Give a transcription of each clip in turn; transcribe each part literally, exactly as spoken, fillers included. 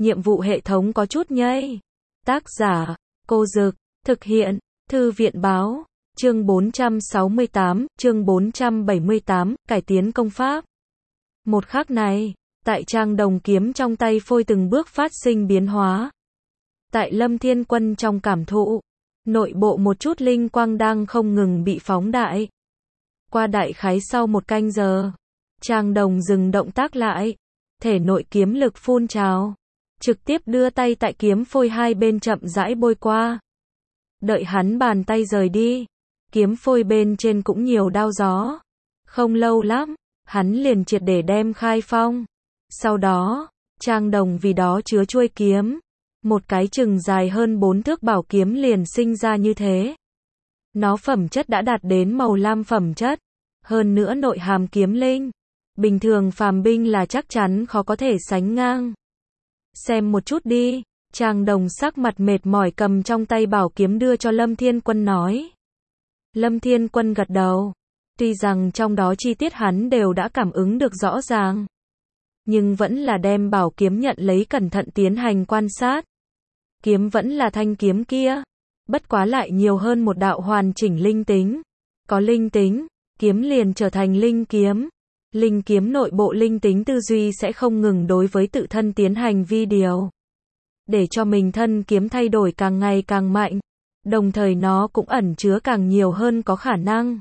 nhiệm vụ hệ thống có chút nhây. Tác giả, Cô Dực, thực hiện, Thư viện Báo, chương bốn trăm sáu mươi tám, chương bốn trăm bảy mươi tám, cải tiến công pháp. Một khắc này, tại Trang Đồng kiếm trong tay phôi từng bước phát sinh biến hóa. Tại Lâm Thiên Quân trong cảm thụ, nội bộ một chút linh quang đang không ngừng bị phóng đại. Qua đại khái sau một canh giờ, Trang Đồng dừng động tác lại, thể nội kiếm lực phun trào, trực tiếp đưa tay tại kiếm phôi hai bên chậm rãi bôi qua. Đợi hắn bàn tay rời đi, kiếm phôi bên trên cũng nhiều đao gió. Không lâu lắm, hắn liền triệt để đem khai phong. Sau đó, Trang Đồng vì đó chứa chuôi kiếm, một cái chừng dài hơn bốn thước bảo kiếm liền sinh ra như thế. Nó phẩm chất đã đạt đến màu lam phẩm chất, hơn nữa nội hàm kiếm linh, bình thường phàm binh là chắc chắn khó có thể sánh ngang. Xem một chút đi, Trang Đồng sắc mặt mệt mỏi cầm trong tay bảo kiếm đưa cho Lâm Thiên Quân nói. Lâm Thiên Quân gật đầu, tuy rằng trong đó chi tiết hắn đều đã cảm ứng được rõ ràng, nhưng vẫn là đem bảo kiếm nhận lấy cẩn thận tiến hành quan sát. Kiếm vẫn là thanh kiếm kia, bất quá lại nhiều hơn một đạo hoàn chỉnh linh tính. Có linh tính, kiếm liền trở thành linh kiếm. Linh kiếm nội bộ linh tính tư duy sẽ không ngừng đối với tự thân tiến hành vi điều, để cho mình thân kiếm thay đổi càng ngày càng mạnh, đồng thời nó cũng ẩn chứa càng nhiều hơn có khả năng.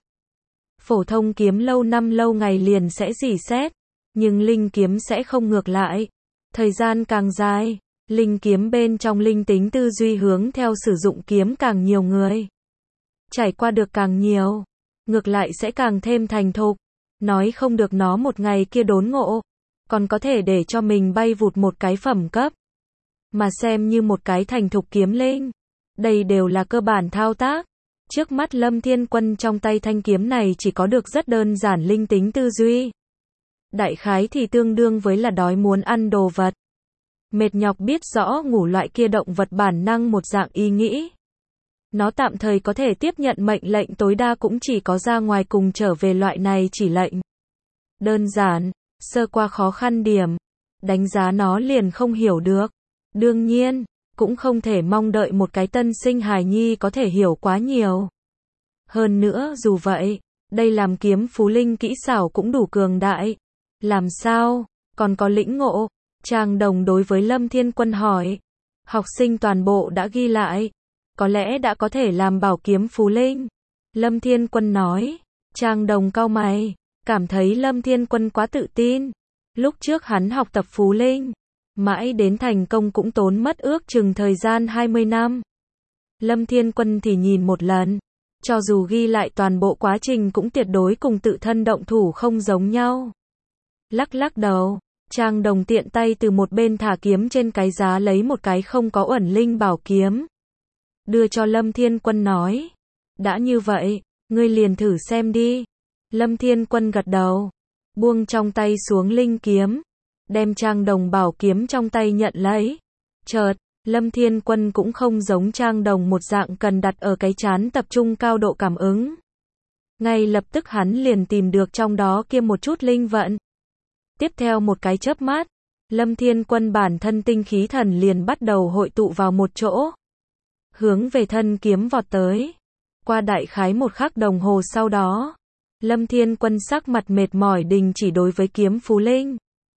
Phổ thông kiếm lâu năm lâu ngày liền sẽ rỉ sét, nhưng linh kiếm sẽ không ngược lại. Thời gian càng dài, linh kiếm bên trong linh tính tư duy hướng theo sử dụng kiếm càng nhiều người, trải qua được càng nhiều, ngược lại sẽ càng thêm thành thục. Nói không được nó một ngày kia đốn ngộ, còn có thể để cho mình bay vụt một cái phẩm cấp, mà xem như một cái thành thục kiếm linh. Đây đều là cơ bản thao tác. Trước mắt Lâm Thiên Quân trong tay thanh kiếm này chỉ có được rất đơn giản linh tính tư duy. Đại khái thì tương đương với là đói muốn ăn đồ vật, mệt nhọc biết rõ ngủ loại kia động vật bản năng một dạng ý nghĩ. Nó tạm thời có thể tiếp nhận mệnh lệnh tối đa cũng chỉ có ra ngoài cùng trở về loại này chỉ lệnh. Đơn giản, sơ qua khó khăn điểm, đánh giá nó liền không hiểu được. Đương nhiên, cũng không thể mong đợi một cái tân sinh hài nhi có thể hiểu quá nhiều. Hơn nữa dù vậy, đây làm kiếm phú linh kỹ xảo cũng đủ cường đại. Làm sao, còn có lĩnh ngộ? Trang Đồng đối với Lâm Thiên Quân hỏi. Học sinh toàn bộ đã ghi lại, có lẽ đã có thể làm bảo kiếm phú linh. Lâm Thiên Quân nói. Trang Đồng cau mày, cảm thấy Lâm Thiên Quân quá tự tin. Lúc trước hắn học tập phú linh, mãi đến thành công cũng tốn mất ước chừng thời gian hai mươi năm. Lâm Thiên Quân thì nhìn một lần, cho dù ghi lại toàn bộ quá trình cũng tuyệt đối cùng tự thân động thủ không giống nhau. Lắc lắc đầu, Trang Đồng tiện tay từ một bên thả kiếm trên cái giá lấy một cái không có uẩn linh bảo kiếm, đưa cho Lâm Thiên Quân nói. Đã như vậy, ngươi liền thử xem đi. Lâm Thiên Quân gật đầu, buông trong tay xuống linh kiếm, đem Trang Đồng bảo kiếm trong tay nhận lấy. Chợt, Lâm Thiên Quân cũng không giống Trang Đồng một dạng cần đặt ở cái chán tập trung cao độ cảm ứng. Ngay lập tức hắn liền tìm được trong đó kia một chút linh vận. Tiếp theo một cái chớp mắt, Lâm Thiên Quân bản thân tinh khí thần liền bắt đầu hội tụ vào một chỗ, hướng về thân kiếm vọt tới. Qua đại khái một khắc đồng hồ sau đó, Lâm Thiên Quân sắc mặt mệt mỏi đình chỉ đối với kiếm phú linh.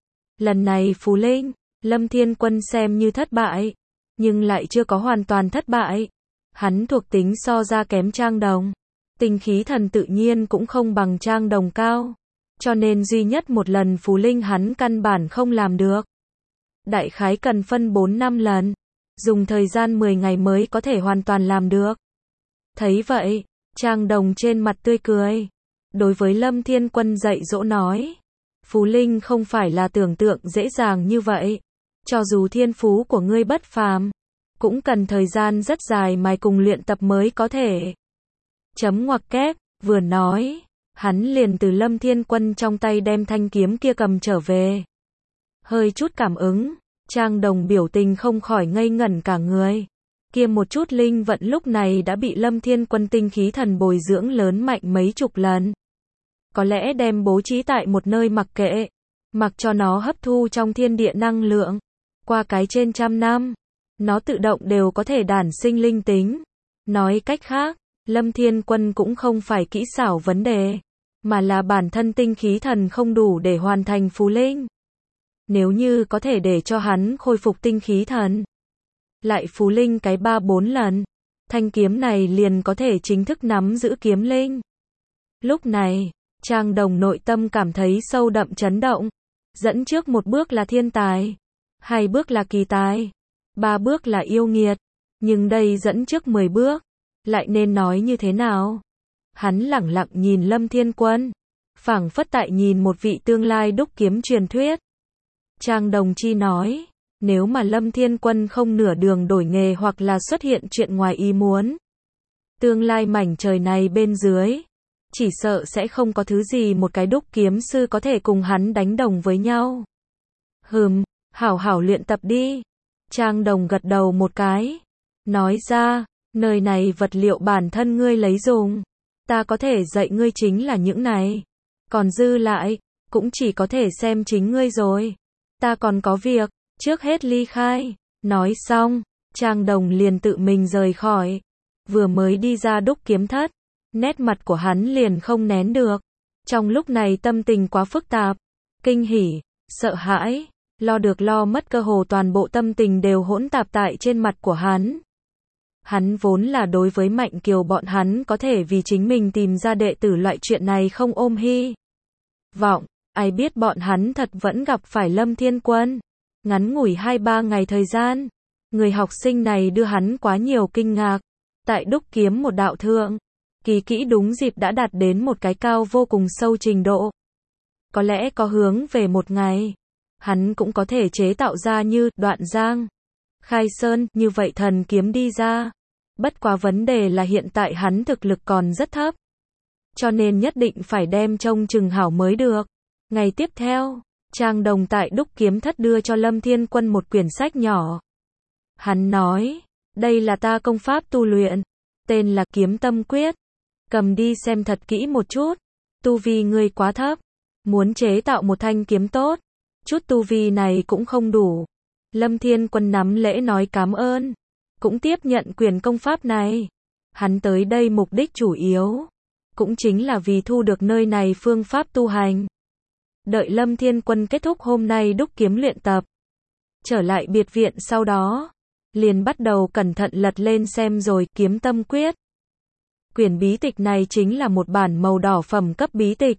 Lần này phú linh, Lâm Thiên Quân xem như thất bại, nhưng lại chưa có hoàn toàn thất bại. Hắn thuộc tính so ra kém Trang Đồng, tinh khí thần tự nhiên cũng không bằng Trang Đồng cao, cho nên duy nhất một lần phú linh hắn căn bản không làm được. Đại khái cần phân bốn năm lần, dùng thời gian mười ngày mới có thể hoàn toàn làm được. Thấy vậy, Trang Đồng trên mặt tươi cười, đối với Lâm Thiên Quân dạy dỗ nói. Phú linh không phải là tưởng tượng dễ dàng như vậy. Cho dù thiên phú của ngươi bất phàm, cũng cần thời gian rất dài mài cùng luyện tập mới có thể. Chấm ngoặc kép, vừa nói, hắn liền từ Lâm Thiên Quân trong tay đem thanh kiếm kia cầm trở về. Hơi chút cảm ứng, Trang Đồng biểu tình không khỏi ngây ngẩn cả người. Kia một chút linh vận lúc này đã bị Lâm Thiên Quân tinh khí thần bồi dưỡng lớn mạnh mấy chục lần. Có lẽ đem bố trí tại một nơi mặc kệ, mặc cho nó hấp thu trong thiên địa năng lượng, Qua cái trên trăm năm, nó tự động đều có thể đản sinh linh tính. Nói cách khác, Lâm Thiên Quân cũng không phải kỹ xảo vấn đề, mà là bản thân tinh khí thần không đủ để hoàn thành phù linh. Nếu như có thể để cho hắn khôi phục tinh khí thần, lại phù linh cái ba bốn lần, thanh kiếm này liền có thể chính thức nắm giữ kiếm linh. Lúc này, Trang Đồng nội tâm cảm thấy sâu đậm chấn động. Dẫn trước một bước là thiên tài, hai bước là kỳ tài, ba bước là yêu nghiệt, nhưng đây dẫn trước mười bước, lại nên nói như thế nào? Hắn lẳng lặng nhìn Lâm Thiên Quân, phảng phất tại nhìn một vị tương lai đúc kiếm truyền thuyết. Trang Đồng Chi nói, nếu mà Lâm Thiên Quân không nửa đường đổi nghề hoặc là xuất hiện chuyện ngoài ý muốn, tương lai mảnh trời này bên dưới, chỉ sợ sẽ không có thứ gì một cái đúc kiếm sư có thể cùng hắn đánh đồng với nhau. Hừm, hảo hảo luyện tập đi. Trang Đồng gật đầu một cái, nói ra, nơi này vật liệu bản thân ngươi lấy dùng, ta có thể dạy ngươi chính là những này, còn dư lại, cũng chỉ có thể xem chính ngươi rồi. Ta còn có việc, trước hết ly khai. Nói xong, Trang Đồng liền tự mình rời khỏi. Vừa mới đi ra đúc kiếm thất, nét mặt của hắn liền không nén được. Trong lúc này tâm tình quá phức tạp, kinh hỉ, sợ hãi, lo được lo mất, cơ hồ toàn bộ tâm tình đều hỗn tạp tại trên mặt của hắn. Hắn vốn là đối với Mạnh Kiều bọn hắn có thể vì chính mình tìm ra đệ tử loại chuyện này không ôm hy vọng, ai biết bọn hắn thật vẫn gặp phải Lâm Thiên Quân. Ngắn ngủi hai ba ngày thời gian, người học sinh này đưa hắn quá nhiều kinh ngạc. Tại đúc kiếm một đạo thượng, kỳ kỹ đúng dịp đã đạt đến một cái cao vô cùng sâu trình độ. Có lẽ có hướng về một ngày, hắn cũng có thể chế tạo ra như Đoạn Giang, Khai Sơn như vậy thần kiếm đi ra. Bất quá vấn đề là hiện tại hắn thực lực còn rất thấp, cho nên nhất định phải đem trông chừng hảo mới được. Ngày tiếp theo, Trang Đồng tại đúc kiếm thất đưa cho Lâm Thiên Quân một quyển sách nhỏ. Hắn nói, đây là ta công pháp tu luyện, tên là Kiếm Tâm Quyết. Cầm đi xem thật kỹ một chút, tu vi ngươi quá thấp, muốn chế tạo một thanh kiếm tốt, chút tu vi này cũng không đủ. Lâm Thiên Quân nắm lễ nói cảm ơn, cũng tiếp nhận quyền công pháp này. Hắn tới đây mục đích chủ yếu, cũng chính là vì thu được nơi này phương pháp tu hành. Đợi Lâm Thiên Quân kết thúc hôm nay đúc kiếm luyện tập, trở lại biệt viện sau đó, liền bắt đầu cẩn thận lật lên xem rồi Kiếm Tâm Quyết. Quyển bí tịch này chính là một bản màu đỏ phẩm cấp bí tịch.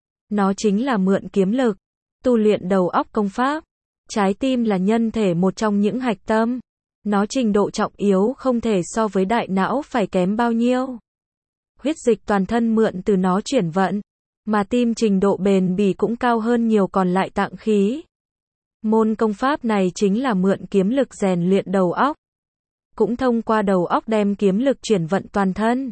Nó chính là mượn kiếm lực, tu luyện đầu óc công pháp. Trái tim là nhân thể một trong những hạch tâm. Nó trình độ trọng yếu không thể so với đại não phải kém bao nhiêu. Huyết dịch toàn thân mượn từ nó chuyển vận, mà tim trình độ bền bỉ cũng cao hơn nhiều còn lại tạng khí. Môn công pháp này chính là mượn kiếm lực rèn luyện đầu óc, cũng thông qua đầu óc đem kiếm lực chuyển vận toàn thân,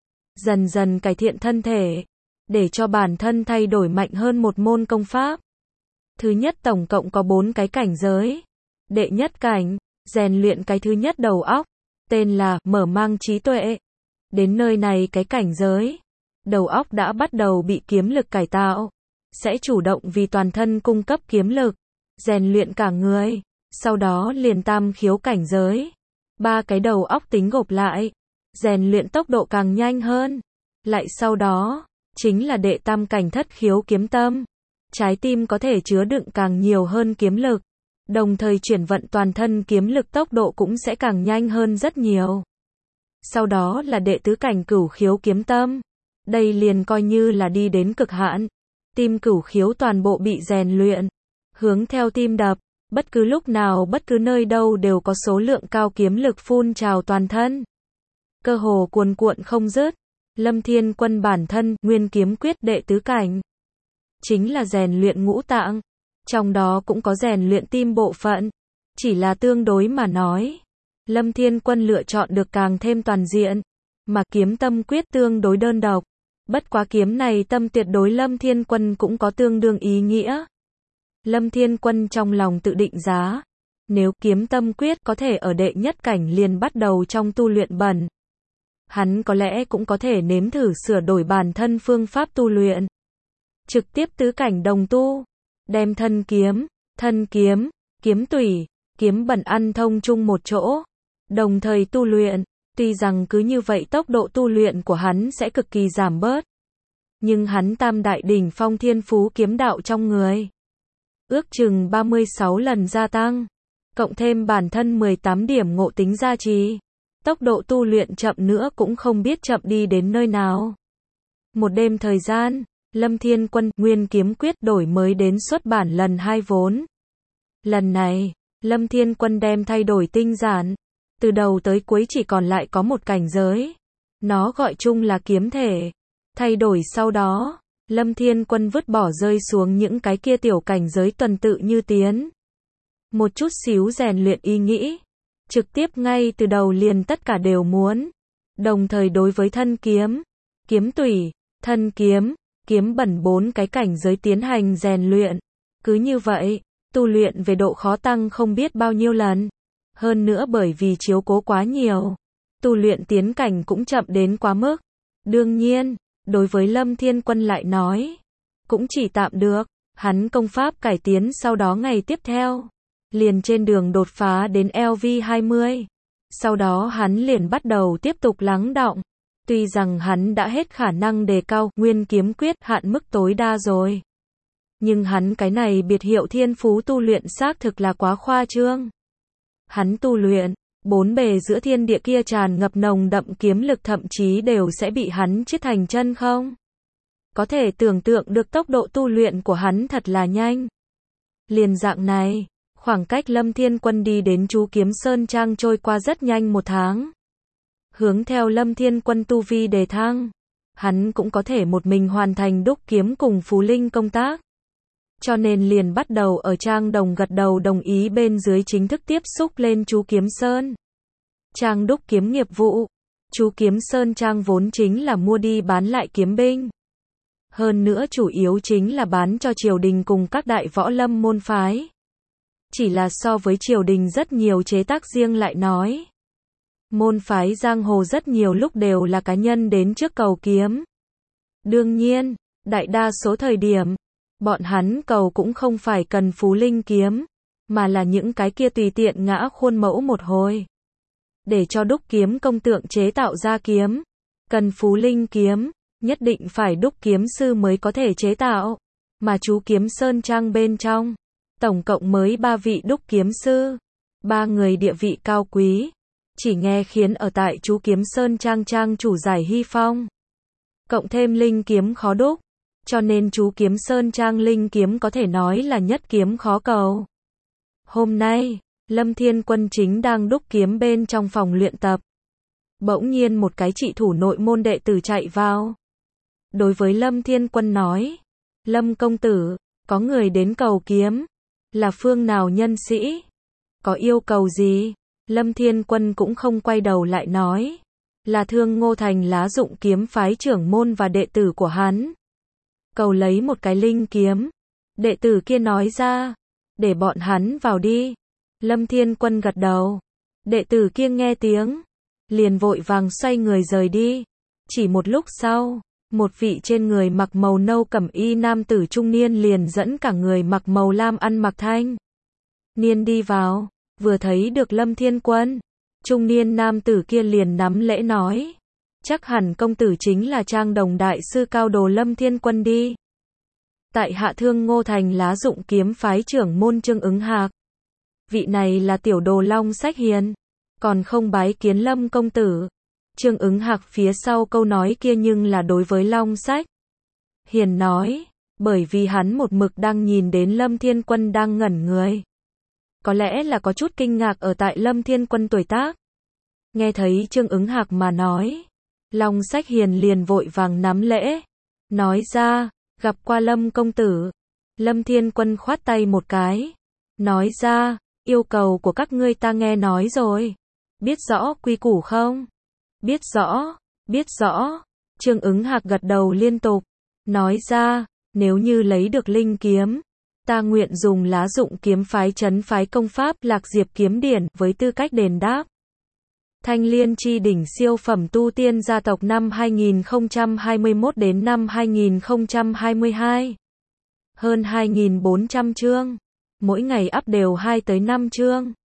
dần dần cải thiện thân thể, để cho bản thân thay đổi mạnh hơn một môn công pháp. Thứ nhất tổng cộng có bốn cái cảnh giới. Đệ nhất cảnh, rèn luyện cái thứ nhất đầu óc, tên là mở mang trí tuệ. Đến nơi này cái cảnh giới, đầu óc đã bắt đầu bị kiếm lực cải tạo, sẽ chủ động vì toàn thân cung cấp kiếm lực, rèn luyện cả người. Sau đó liền tam khiếu cảnh giới, ba cái đầu óc tính gộp lại, rèn luyện tốc độ càng nhanh hơn. Lại sau đó, chính là đệ tam cảnh thất khiếu kiếm tâm. Trái tim có thể chứa đựng càng nhiều hơn kiếm lực, đồng thời chuyển vận toàn thân kiếm lực tốc độ cũng sẽ càng nhanh hơn rất nhiều. Sau đó là đệ tứ cảnh cửu khiếu kiếm tâm. Đây liền coi như là đi đến cực hạn. Tim cửu khiếu toàn bộ bị rèn luyện, hướng theo tim đập, bất cứ lúc nào bất cứ nơi đâu đều có số lượng cao kiếm lực phun trào toàn thân, cơ hồ cuồn cuộn không dứt. Lâm Thiên Quân bản thân Nguyên Kiếm Quyết đệ tứ cảnh, chính là rèn luyện ngũ tạng, trong đó cũng có rèn luyện tim bộ phận, chỉ là tương đối mà nói, Lâm Thiên Quân lựa chọn được càng thêm toàn diện, mà Kiếm Tâm Quyết tương đối đơn độc. Bất quá kiếm này tâm tuyệt đối Lâm Thiên Quân cũng có tương đương ý nghĩa. Lâm Thiên Quân trong lòng tự định giá, nếu Kiếm Tâm Quyết có thể ở đệ nhất cảnh liền bắt đầu trong tu luyện bẩn, hắn có lẽ cũng có thể nếm thử sửa đổi bản thân phương pháp tu luyện, trực tiếp tứ cảnh đồng tu, đem thân kiếm, thân kiếm, kiếm tủy, kiếm bẩn ăn thông chung một chỗ, đồng thời tu luyện. Tuy rằng cứ như vậy tốc độ tu luyện của hắn sẽ cực kỳ giảm bớt, nhưng hắn tam đại đỉnh phong thiên phú kiếm đạo trong người, ước chừng ba mươi sáu lần gia tăng, cộng thêm bản thân mười tám điểm ngộ tính gia trì, tốc độ tu luyện chậm nữa cũng không biết chậm đi đến nơi nào. Một đêm thời gian, Lâm Thiên Quân Nguyên Kiếm Quyết đổi mới đến xuất bản lần hai vốn. Lần này, Lâm Thiên Quân đem thay đổi tinh giản, từ đầu tới cuối chỉ còn lại có một cảnh giới. Nó gọi chung là kiếm thể. Thay đổi sau đó, Lâm Thiên Quân vứt bỏ rơi xuống những cái kia tiểu cảnh giới tuần tự như tiến. Một chút xíu rèn luyện ý nghĩ. Trực tiếp ngay từ đầu liền tất cả đều muốn. Đồng thời đối với thân kiếm, kiếm tủy, thân kiếm, kiếm bẩn bốn cái cảnh giới tiến hành rèn luyện. Cứ như vậy, tu luyện về độ khó tăng không biết bao nhiêu lần. Hơn nữa bởi vì chiếu cố quá nhiều, tu luyện tiến cảnh cũng chậm đến quá mức. Đương nhiên, đối với Lâm Thiên Quân lại nói, cũng chỉ tạm được. Hắn công pháp cải tiến sau đó ngày tiếp theo, liền trên đường đột phá đến L V hai mươi. Sau đó hắn liền bắt đầu tiếp tục lắng đọng. Tuy rằng hắn đã hết khả năng đề cao Nguyên Kiếm Quyết hạn mức tối đa rồi, nhưng hắn cái này biệt hiệu thiên phú tu luyện xác thực là quá khoa trương. Hắn tu luyện, bốn bề giữa thiên địa kia tràn ngập nồng đậm kiếm lực thậm chí đều sẽ bị hắn chiết thành chân không. Có thể tưởng tượng được tốc độ tu luyện của hắn thật là nhanh. Liền dạng này, khoảng cách Lâm Thiên Quân đi đến Chú Kiếm Sơn Trang trôi qua rất nhanh một tháng. Hướng theo Lâm Thiên Quân tu vi đề thăng, hắn cũng có thể một mình hoàn thành đúc kiếm cùng Phú Linh công tác. Cho nên liền bắt đầu ở Trang Đồng gật đầu đồng ý bên dưới chính thức tiếp xúc lên Chú Kiếm Sơn Trang đúc kiếm nghiệp vụ. Chú Kiếm Sơn Trang vốn chính là mua đi bán lại kiếm binh. Hơn nữa chủ yếu chính là bán cho triều đình cùng các đại võ lâm môn phái. Chỉ là so với triều đình rất nhiều chế tác riêng lại nói, môn phái giang hồ rất nhiều lúc đều là cá nhân đến trước cầu kiếm. Đương nhiên, đại đa số thời điểm, bọn hắn cầu cũng không phải cần Phú Linh kiếm, mà là những cái kia tùy tiện ngã khuôn mẫu một hồi. Để cho đúc kiếm công tượng chế tạo ra kiếm, cần Phú Linh kiếm, nhất định phải đúc kiếm sư mới có thể chế tạo. Mà Chú Kiếm Sơn Trang bên trong, tổng cộng mới ba vị đúc kiếm sư, ba người địa vị cao quý. Chỉ nghe khiến ở tại Chú Kiếm Sơn Trang Trang chủ Giải Hy Phong. Cộng thêm linh kiếm khó đúc, cho nên Chú Kiếm Sơn Trang linh kiếm có thể nói là nhất kiếm khó cầu. Hôm nay, Lâm Thiên Quân chính đang đúc kiếm bên trong phòng luyện tập. Bỗng nhiên một cái trị thủ nội môn đệ tử chạy vào. Đối với Lâm Thiên Quân nói, Lâm công tử, có người đến cầu kiếm, là phương nào nhân sĩ? Có yêu cầu gì? Lâm Thiên Quân cũng không quay đầu lại nói, là Thương Ngô Thành Lá Dụng kiếm phái trưởng môn và đệ tử của hắn. Cầu lấy một cái linh kiếm. Đệ tử kia nói ra, để bọn hắn vào đi. Lâm Thiên Quân gật đầu. Đệ tử kia nghe tiếng, liền vội vàng xoay người rời đi. Chỉ một lúc sau, một vị trên người mặc màu nâu cẩm y nam tử trung niên liền dẫn cả người mặc màu lam ăn mặc thanh niên đi vào. Vừa thấy được Lâm Thiên Quân, trung niên nam tử kia liền nắm lễ nói, chắc hẳn công tử chính là Trang Đồng đại sư cao đồ Lâm Thiên Quân đi. Tại hạ Thương Ngô Thành Lá Dụng kiếm phái trưởng môn Trương Ứng Hạc. Vị này là tiểu đồ Long Sách Hiền, còn không bái kiến Lâm công tử. Trương Ứng Hạc phía sau câu nói kia nhưng là đối với Long Sách Hiền nói, bởi vì hắn một mực đang nhìn đến Lâm Thiên Quân đang ngẩn người. Có lẽ là có chút kinh ngạc ở tại Lâm Thiên Quân tuổi tác. Nghe thấy Trương Ứng Hạc mà nói, Long Sách Hiền liền vội vàng nắm lễ, nói ra, gặp qua Lâm công tử. Lâm Thiên Quân khoát tay một cái, nói ra, yêu cầu của các ngươi ta nghe nói rồi. Biết rõ quy củ không? Biết rõ, biết rõ. Trương Ứng Hạc gật đầu liên tục, nói ra, nếu như lấy được linh kiếm, ta nguyện dùng Lá Dụng kiếm phái trấn phái công pháp Lạc Diệp kiếm điển với tư cách đền đáp. Thanh Liên chi đỉnh siêu phẩm tu tiên gia tộc năm hai nghìn không trăm hai mươi mốt đến năm hai nghìn không trăm hai mươi hai. Hơn hai nghìn bốn trăm chương. Mỗi ngày up đều hai tới năm chương.